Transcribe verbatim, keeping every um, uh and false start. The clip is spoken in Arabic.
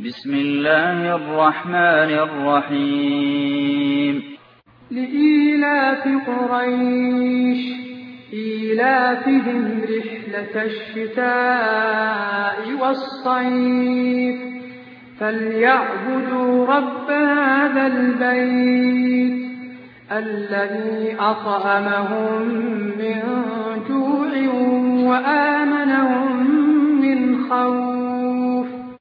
بسم الله الرحمن الرحيم. لإيلاف قريش إيلافهم رحلة الشتاء والصيف فليعبدوا رب هذا البيت الذي أطعمهم من جوع وآمنهم من خوف.